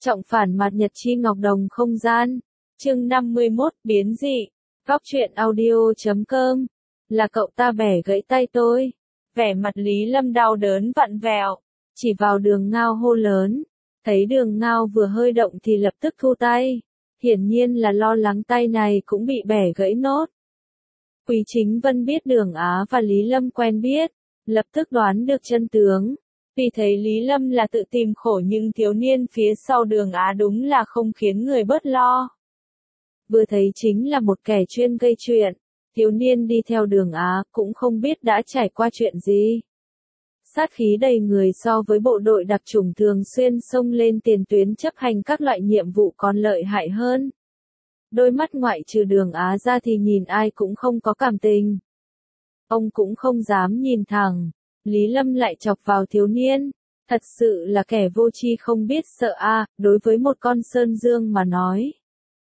Trọng phản mặt nhật chi ngọc đồng không gian. Chương 51, biến dị. Góc truyện audio.com. Là cậu ta bẻ gãy tay tôi. Vẻ mặt Lý Lâm đau đớn vặn vẹo, chỉ vào Đường Ngao hô lớn. Thấy Đường Ngao vừa hơi động thì lập tức thu tay. Hiển nhiên là lo lắng tay này cũng bị bẻ gãy nốt. Quý Chính Vân biết Đường Á và Lý Lâm quen biết, lập tức đoán được chân tướng. Vì thấy Lý Lâm là tự tìm khổ nhưng thiếu niên phía sau Đường Á đúng là không khiến người bớt lo. Vừa thấy chính là một kẻ chuyên gây chuyện, thiếu niên đi theo Đường Á cũng không biết đã trải qua chuyện gì. Sát khí đầy người so với bộ đội đặc chủng thường xuyên xông lên tiền tuyến chấp hành các loại nhiệm vụ còn lợi hại hơn. Đôi mắt ngoại trừ Đường Á ra thì nhìn ai cũng không có cảm tình. Ông cũng không dám nhìn thẳng. Lý Lâm lại chọc vào thiếu niên. Thật sự là kẻ vô tri không biết sợ a, đối với một con sơn dương mà nói.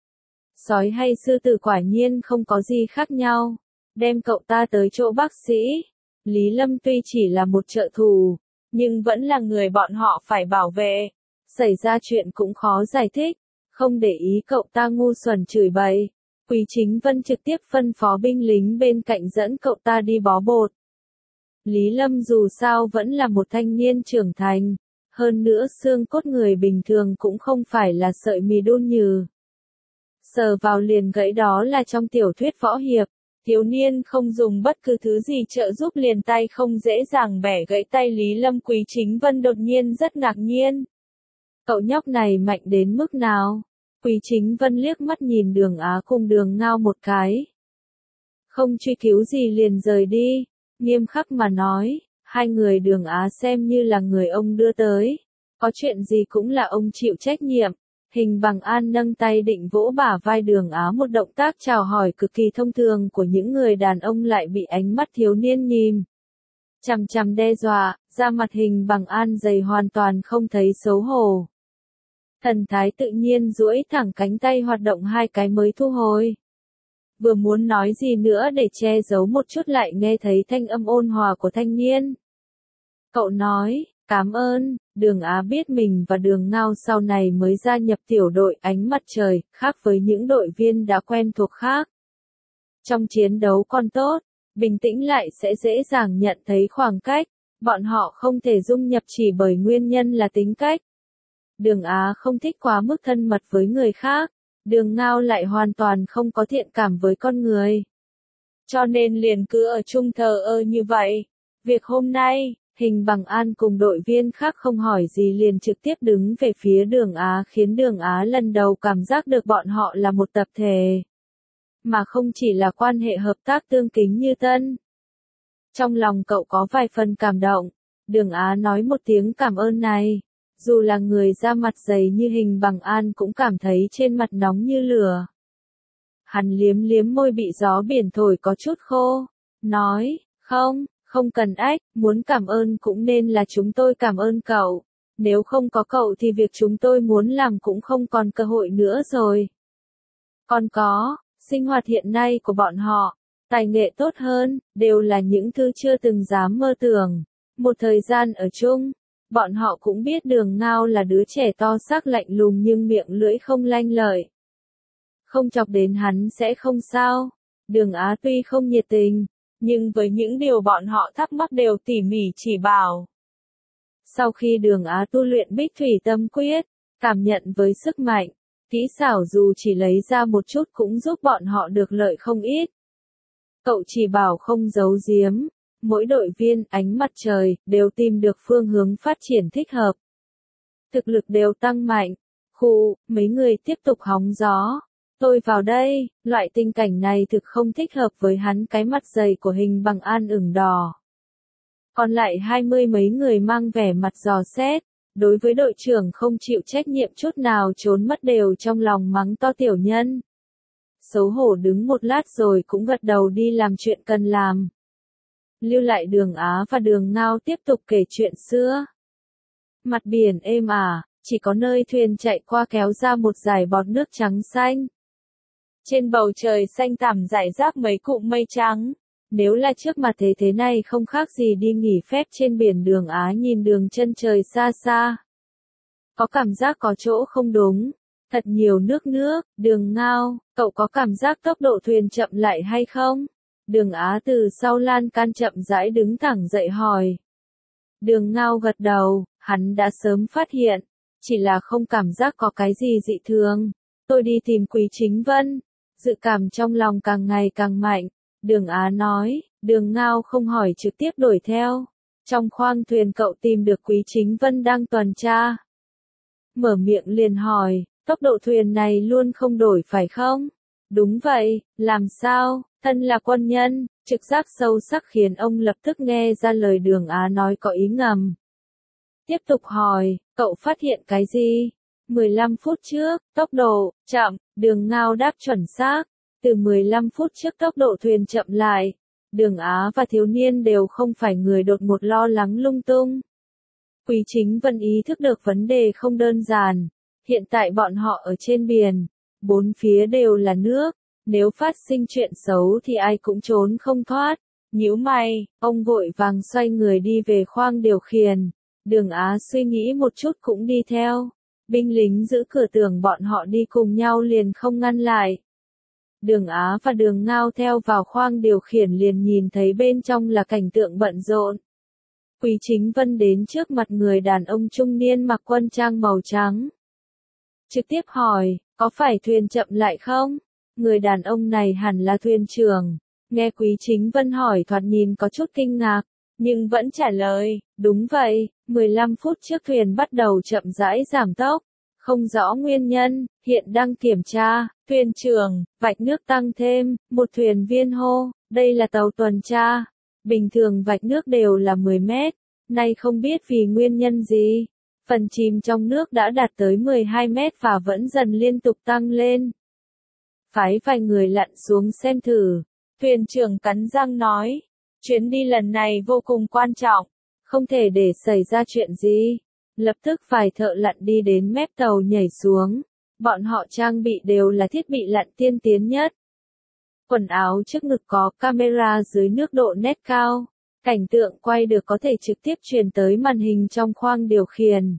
Sói hay sư tử quả nhiên không có gì khác nhau. Đem cậu ta tới chỗ bác sĩ. Lý Lâm tuy chỉ là một trợ thủ, nhưng vẫn là người bọn họ phải bảo vệ. Xảy ra chuyện cũng khó giải thích. Không để ý cậu ta ngu xuẩn chửi bậy. Quý Chính Vân trực tiếp phân phó binh lính bên cạnh dẫn cậu ta đi bó bột. Lý Lâm dù sao vẫn là một thanh niên trưởng thành, hơn nữa xương cốt người bình thường cũng không phải là sợi mì đun nhừ. Sờ vào liền gãy đó là trong tiểu thuyết võ hiệp, thiếu niên không dùng bất cứ thứ gì trợ giúp liền tay không dễ dàng bẻ gãy tay Lý Lâm. Quý Chính Vân đột nhiên rất ngạc nhiên. Cậu nhóc này mạnh đến mức nào? Quý Chính Vân liếc mắt nhìn Đường Á cùng Đường Ngao một cái. Không truy cứu gì liền rời đi. Nghiêm khắc mà nói, hai người Đường Á xem như là người ông đưa tới. Có chuyện gì cũng là ông chịu trách nhiệm. Hình Bằng An nâng tay định vỗ bả vai Đường Á, một động tác chào hỏi cực kỳ thông thường của những người đàn ông lại bị ánh mắt thiếu niên nhìn chằm chằm đe dọa, da mặt Hình Bằng An dày hoàn toàn không thấy xấu hổ. Thần thái tự nhiên duỗi thẳng cánh tay hoạt động hai cái mới thu hồi. Vừa muốn nói gì nữa để che giấu một chút lại nghe thấy thanh âm ôn hòa của thanh niên. Cậu nói, cảm ơn. Đường Á biết mình và Đường Ngao sau này mới gia nhập tiểu đội Ánh Mặt Trời, khác với những đội viên đã quen thuộc khác. Trong chiến đấu còn tốt, bình tĩnh lại sẽ dễ dàng nhận thấy khoảng cách, bọn họ không thể dung nhập chỉ bởi nguyên nhân là tính cách. Đường Á không thích quá mức thân mật với người khác. Đường Ngao lại hoàn toàn không có thiện cảm với con người. Cho nên liền cứ ở chung thờ ơ như vậy. Việc hôm nay, Hình Bằng An cùng đội viên khác không hỏi gì liền trực tiếp đứng về phía Đường Á, khiến Đường Á lần đầu cảm giác được bọn họ là một tập thể. Mà không chỉ là quan hệ hợp tác tương kính như tân. Trong lòng cậu có vài phần cảm động. Đường Á nói một tiếng cảm ơn này. Dù là người da mặt dày như Hình Bằng An cũng cảm thấy trên mặt nóng như lửa. Hắn liếm liếm môi bị gió biển thổi có chút khô. Nói, không cần ách, muốn cảm ơn cũng nên là chúng tôi cảm ơn cậu. Nếu không có cậu thì việc chúng tôi muốn làm cũng không còn cơ hội nữa rồi. Còn có, sinh hoạt hiện nay của bọn họ, tài nghệ tốt hơn, đều là những thứ chưa từng dám mơ tưởng. Một thời gian ở chung. Bọn họ cũng biết Đường Ngao là đứa trẻ to xác lạnh lùng nhưng miệng lưỡi không lanh lợi. Không chọc đến hắn sẽ không sao. Đường Á tuy không nhiệt tình, nhưng với những điều bọn họ thắc mắc đều tỉ mỉ chỉ bảo. Sau khi Đường Á tu luyện Bích Thủy Tâm Quyết, cảm nhận với sức mạnh, kỹ xảo dù chỉ lấy ra một chút cũng giúp bọn họ được lợi không ít. Cậu chỉ bảo không giấu giếm. Mỗi đội viên Ánh Mặt Trời đều tìm được phương hướng phát triển thích hợp. Thực lực đều tăng mạnh. Mấy người tiếp tục hóng gió. Tôi vào đây, loại tình cảnh này thực không thích hợp với hắn, cái mặt dày của Hình Bằng An ửng đỏ. Còn lại 20 mấy người mang vẻ mặt dò xét. Đối với đội trưởng không chịu trách nhiệm chút nào trốn mất đều trong lòng mắng to tiểu nhân. Xấu hổ đứng một lát rồi cũng gật đầu đi làm chuyện cần làm. Lưu lại Đường Á và Đường Ngao tiếp tục kể chuyện xưa. Mặt biển êm ả, chỉ có nơi thuyền chạy qua kéo ra một dải bọt nước trắng xanh. Trên bầu trời xanh thẳm rải rác mấy cụm mây trắng. Nếu là trước mặt thế này không khác gì đi nghỉ phép trên biển. Đường Á nhìn đường chân trời xa xa. có cảm giác có chỗ không đúng. Thật nhiều nước. Đường Ngao, cậu có cảm giác tốc độ thuyền chậm lại hay không? Đường Á từ sau lan can chậm rãi đứng thẳng dậy hỏi. Đường Ngao gật đầu, hắn đã sớm phát hiện, chỉ là không cảm giác có cái gì dị thường. Tôi đi tìm Quý Chính Vân, dự cảm trong lòng càng ngày càng mạnh. Đường Á nói, Đường Ngao không hỏi trực tiếp đuổi theo. Trong khoang thuyền cậu tìm được Quý Chính Vân đang tuần tra. Mở miệng liền hỏi, tốc độ thuyền này luôn không đổi phải không? Đúng vậy, làm sao? Thân là quân nhân, trực giác sâu sắc khiến ông lập tức nghe ra lời Đường Á nói có ý ngầm. Tiếp tục hỏi, cậu phát hiện cái gì? 15 phút trước, tốc độ chậm, Đường Ngao đáp chuẩn xác. Từ 15 phút trước tốc độ thuyền chậm lại. Đường Á và thiếu niên đều không phải người đột ngột lo lắng lung tung. Quý Chính Vân ý thức được vấn đề không đơn giản. Hiện tại bọn họ ở trên biển, bốn phía đều là nước. Nếu phát sinh chuyện xấu thì ai cũng trốn không thoát. Nhíu mày, ông vội vàng xoay người đi về khoang điều khiển. Đường Á suy nghĩ một chút cũng đi theo. Binh lính giữ cửa tưởng bọn họ đi cùng nhau liền không ngăn lại. Đường Á và Đường Ngao theo vào khoang điều khiển liền nhìn thấy bên trong là cảnh tượng bận rộn. Quý Chính Vân đến trước mặt người đàn ông trung niên mặc quân trang màu trắng. Trực tiếp hỏi, có phải thuyền chậm lại không? Người đàn ông này hẳn là thuyền trưởng. Nghe Quý Chính Vân hỏi thoạt nhìn có chút kinh ngạc, nhưng vẫn trả lời, đúng vậy, 15 phút trước thuyền bắt đầu chậm rãi giảm tốc. Không rõ nguyên nhân, hiện đang kiểm tra. Thuyền trưởng, vạch nước tăng thêm, một thuyền viên hô, đây là tàu tuần tra. Bình thường vạch nước đều là 10 mét, nay không biết vì nguyên nhân gì. Phần chìm trong nước đã đạt tới 12 mét và vẫn dần liên tục tăng lên. Phái vài người lặn xuống xem thử. Thuyền trưởng cắn răng nói, chuyến đi lần này vô cùng quan trọng, không thể để xảy ra chuyện gì. Lập tức vài thợ lặn đi đến mép tàu nhảy xuống. Bọn họ trang bị đều là thiết bị lặn tiên tiến nhất. Quần áo trước ngực có camera dưới nước độ nét cao. Cảnh tượng quay được có thể trực tiếp truyền tới màn hình trong khoang điều khiển.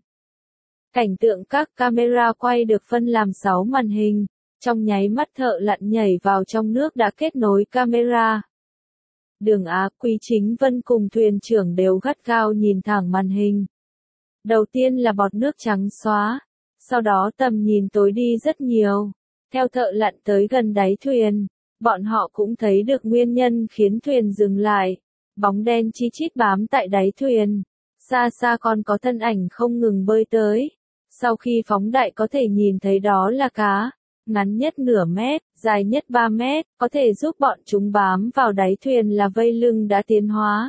Cảnh tượng các camera quay được phân làm 6 màn hình. Trong nháy mắt thợ lặn nhảy vào trong nước đã kết nối camera. Đường Á, Quý Chính Vân cùng thuyền trưởng đều gắt gao nhìn thẳng màn hình. Đầu tiên là bọt nước trắng xóa, sau đó tầm nhìn tối đi rất nhiều. Theo thợ lặn tới gần đáy thuyền, bọn họ cũng thấy được nguyên nhân khiến thuyền dừng lại. Bóng đen chi chít bám tại đáy thuyền. Xa xa còn có thân ảnh không ngừng bơi tới. Sau khi phóng đại có thể nhìn thấy đó là cá. Ngắn nhất nửa mét, dài nhất 3 mét, có thể giúp bọn chúng bám vào đáy thuyền là vây lưng đã tiến hóa.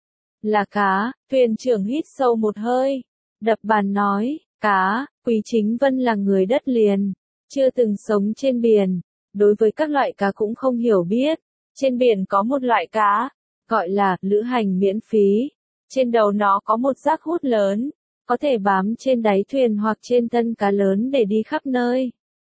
Là cá, thuyền trưởng hít sâu một hơi. Đập bàn nói, cá, Quý Chính Vân là người đất liền, chưa từng sống trên biển, đối với các loại cá cũng không hiểu biết. Trên biển có một loại cá, gọi là lữ hành miễn phí. Trên đầu nó có một rác hút lớn, có thể bám trên đáy thuyền hoặc trên thân cá lớn để đi khắp nơi.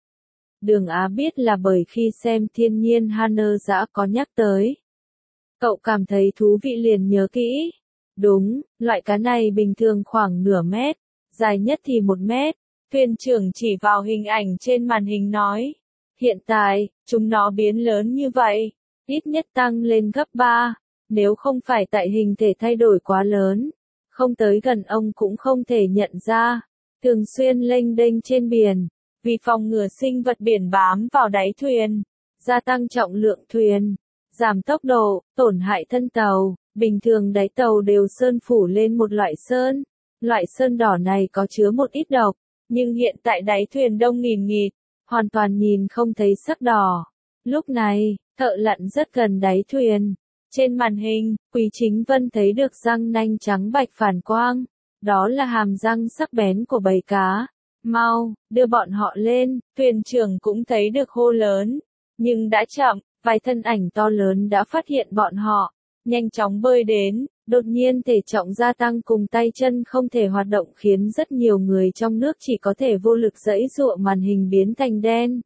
Đường Á biết là bởi khi xem Thiên Nhiên Hanơ Dã có nhắc tới. Cậu cảm thấy thú vị liền nhớ kỹ. Đúng, loại cá này bình thường khoảng nửa mét, dài nhất thì 1 mét. Thuyền trưởng chỉ vào hình ảnh trên màn hình nói. Hiện tại, chúng nó biến lớn như vậy, ít nhất tăng lên gấp 3. Nếu không phải tại hình thể thay đổi quá lớn, không tới gần ông cũng không thể nhận ra. Thường xuyên lênh đênh trên biển, vì phòng ngừa sinh vật biển bám vào đáy thuyền, gia tăng trọng lượng thuyền, giảm tốc độ, tổn hại thân tàu. Bình thường đáy tàu đều sơn phủ lên một loại sơn. Loại sơn đỏ này có chứa một ít độc, nhưng hiện tại đáy thuyền đông nghìn nghịt, hoàn toàn nhìn không thấy sắc đỏ. Lúc này, thợ lặn rất gần đáy thuyền. Trên màn hình, Quý Chính Vân thấy được răng nanh trắng bạch phản quang. Đó là hàm răng sắc bén của bầy cá. Mau, đưa bọn họ lên, thuyền trưởng cũng thấy được hô lớn. Nhưng đã chậm, vài thân ảnh to lớn đã phát hiện bọn họ. Nhanh chóng bơi đến, đột nhiên thể trọng gia tăng cùng tay chân không thể hoạt động khiến rất nhiều người trong nước chỉ có thể vô lực giãy giụa, màn hình biến thành đen.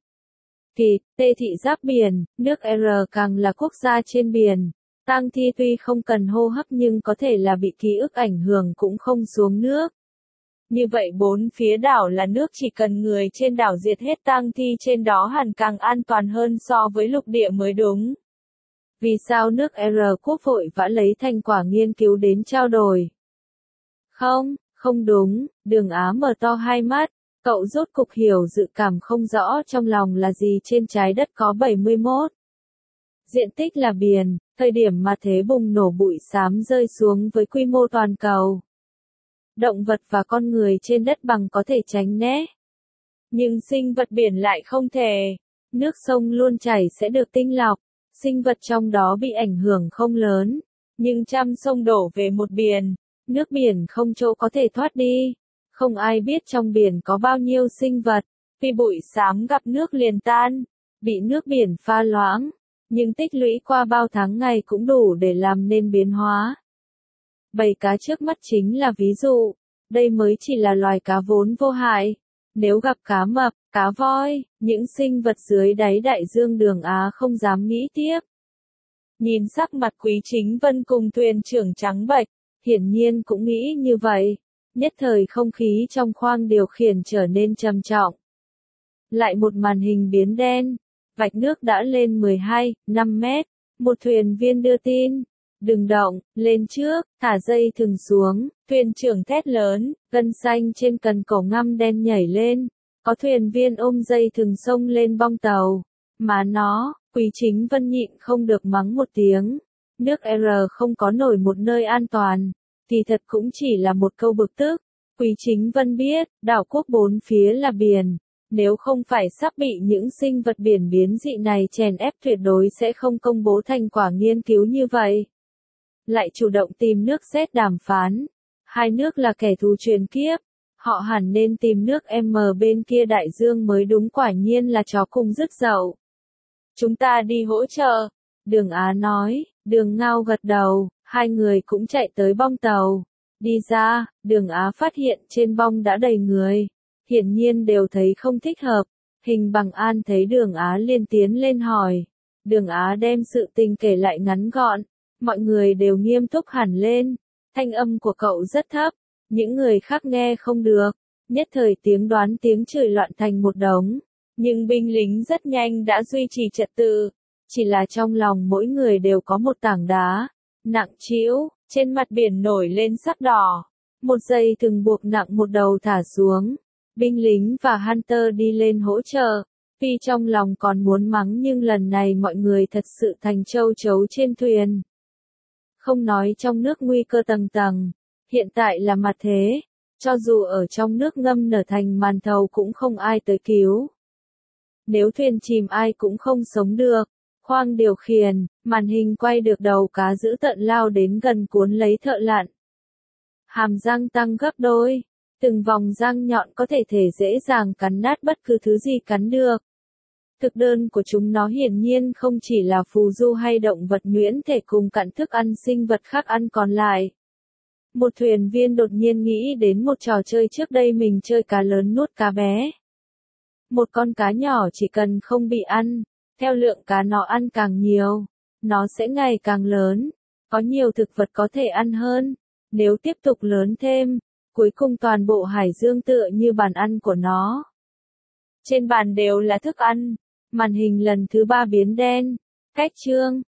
Tê thị giáp biển, nước R càng là quốc gia trên biển. Tang Thi tuy không cần hô hấp nhưng có thể là bị ký ức ảnh hưởng cũng không xuống nước. Như vậy bốn phía đảo là nước, chỉ cần người trên đảo diệt hết tang thi trên đó hẳn càng an toàn hơn so với lục địa mới đúng. Vì sao nước R quốc vội vã lấy thành quả nghiên cứu đến trao đổi? Không, không đúng, Đường Á mở to hai mắt, cậu rốt cục hiểu dự cảm không rõ trong lòng là gì. Trên trái đất có 71 diện tích là biển, thời điểm mà thế bùng nổ bụi xám rơi xuống với quy mô toàn cầu. Động vật và con người trên đất bằng có thể tránh né. Nhưng sinh vật biển lại không thể. Nước sông luôn chảy sẽ được tinh lọc, sinh vật trong đó bị ảnh hưởng không lớn. Nhưng trăm sông đổ về một biển, nước biển không chỗ có thể thoát đi. Không ai biết trong biển có bao nhiêu sinh vật, vì bụi xám gặp nước liền tan, bị nước biển pha loãng. Nhưng tích lũy qua bao tháng ngày cũng đủ để làm nên biến hóa. Bầy cá trước mắt chính là ví dụ, đây mới chỉ là loài cá vốn vô hại. Nếu gặp cá mập, cá voi, những sinh vật dưới đáy đại dương, Đường Á không dám nghĩ tiếp. Nhìn sắc mặt Quý Chính Vân cùng thuyền trưởng trắng bệch, hiển nhiên cũng nghĩ như vậy. Nhất thời không khí trong khoang điều khiển trở nên trầm trọng. Lại một màn hình biến đen, vạch nước đã lên 12,5 mét, một thuyền viên đưa tin. Đừng động, lên trước, thả dây thừng xuống, thuyền trưởng thét lớn, gân xanh trên cần cổ ngăm đen nhảy lên. Có thuyền viên ôm dây thừng xông lên bong tàu. Mà nó, Quý Chính Vân nhịn không được mắng một tiếng. Nước R không có nổi một nơi an toàn. Thì thật cũng chỉ là một câu bực tức. Quý Chính Vân biết, đảo quốc bốn phía là biển. Nếu không phải sắp bị những sinh vật biển biến dị này chèn ép, tuyệt đối sẽ không công bố thành quả nghiên cứu như vậy. Lại chủ động tìm nước Z đàm phán. Hai nước là kẻ thù truyền kiếp. Họ hẳn nên tìm nước M bên kia đại dương mới đúng, quả nhiên là chó cùng rứt dậu. Chúng ta đi hỗ trợ. Đường Á nói, Đường Ngao gật đầu, hai người cũng chạy tới bong tàu. Đi ra, Đường Á phát hiện trên bong đã đầy người. Hiển nhiên đều thấy không thích hợp. Hình Bằng An thấy Đường Á liền tiến lên hỏi. Đường Á đem sự tình kể lại ngắn gọn. Mọi người đều nghiêm túc hẳn lên. Thanh âm của cậu rất thấp. Những người khác nghe không được. Nhất thời tiếng đoán tiếng chửi loạn thành một đống. Nhưng binh lính rất nhanh đã duy trì trật tự. Chỉ là trong lòng mỗi người đều có một tảng đá nặng trĩu, trên mặt biển nổi lên sắc đỏ. Một dây thừng buộc nặng một đầu thả xuống. Binh lính và Hunter đi lên hỗ trợ. Vì trong lòng còn muốn mắng, nhưng lần này mọi người thật sự thành châu chấu trên thuyền. Không nói trong nước nguy cơ tầng tầng, hiện tại là mặt thế. Cho dù ở trong nước ngâm nở thành màn thầu cũng không ai tới cứu. Nếu thuyền chìm ai cũng không sống được. Khoang điều khiển, màn hình quay được đầu cá dữ tợn lao đến gần cuốn lấy thợ lặn. Hàm răng tăng gấp đôi. Từng vòng răng nhọn có thể dễ dàng cắn nát bất cứ thứ gì cắn được. Thực đơn của chúng nó hiển nhiên không chỉ là phù du hay động vật nhuyễn thể cùng cặn thức ăn sinh vật khác ăn còn lại. Một thuyền viên đột nhiên nghĩ đến một trò chơi trước đây mình chơi, cá lớn nuốt cá bé. Một con cá nhỏ chỉ cần không bị ăn, theo lượng cá nó ăn càng nhiều, nó sẽ ngày càng lớn. Có nhiều thực vật có thể ăn hơn. Nếu tiếp tục lớn thêm, cuối cùng toàn bộ hải dương tựa như bàn ăn của nó. Trên bàn đều là thức ăn. Màn hình lần thứ 3 biến đen. Cách chương.